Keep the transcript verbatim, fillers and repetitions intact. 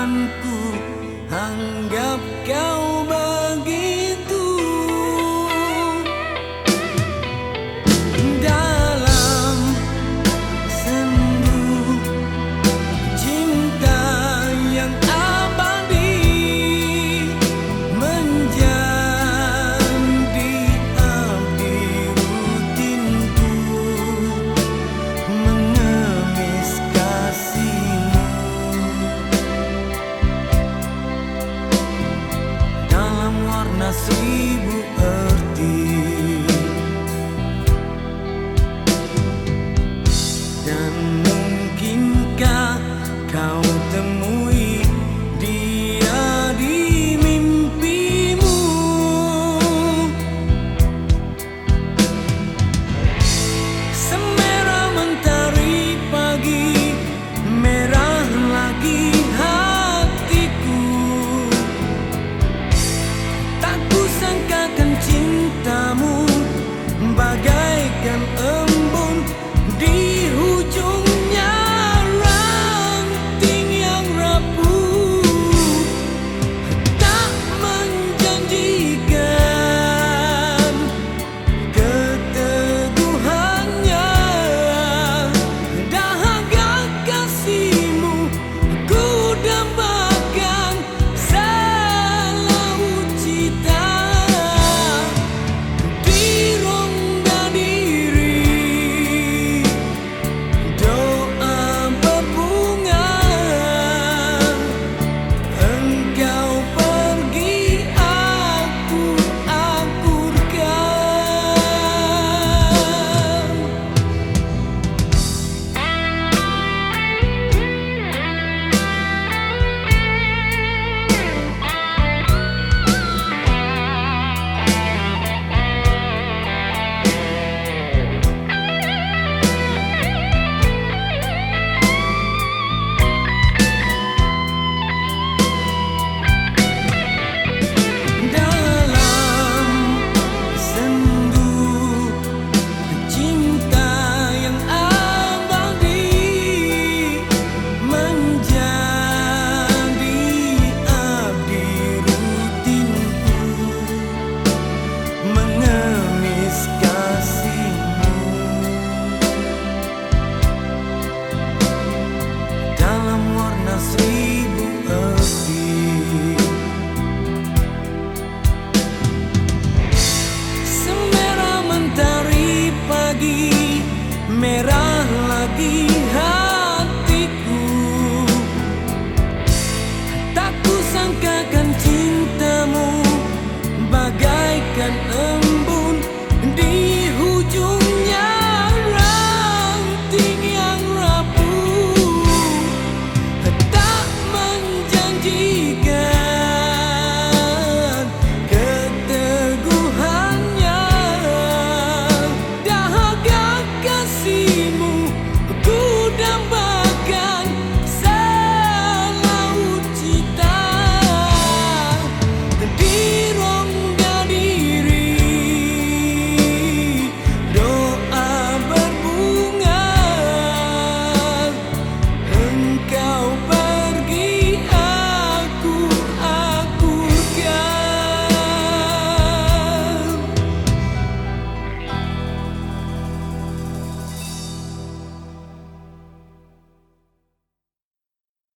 ku anggap kau begitu. Dalam sendu cinta yang abadi, menjadi abdi rutinku, mengemis kasihmu. Dalam warna seribu arti, dan mungkinkah kau temui dia di mimpimu? Semerah mentari pagi, merah lagi hatiku. Tak kusangkakan cintamu bagaikan embun di ujungnya ranting yang rapuh. Tak menjanjikan keteguhannya, dahaga kasihmu ku dambakan selalu cita. Di rongga diri doa berbunga, engkau pergi aku akurkan. Dalam sendu cinta yang abadi, menjadi abdi rutinku, mengemis kasihmu. Dalam warna seribu arti, semerah mentari pagi, merah